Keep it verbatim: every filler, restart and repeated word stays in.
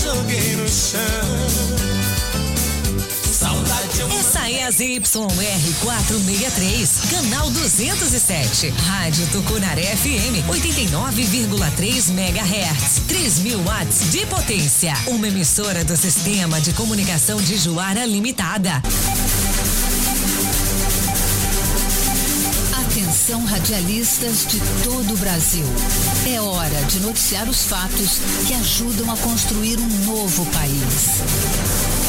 joguei no chão. Saudade eu... Essa é a Z Y R quatrocentos e sessenta e três, canal duzentos e sete, Rádio Tucunaré F M, oitenta e nove vírgula três megahertz, três mil watts de potência. Uma emissora do Sistema de Comunicação de Juara Limitada. Atenção, radialistas de todo o Brasil. É hora de noticiar os fatos que ajudam a construir um novo país.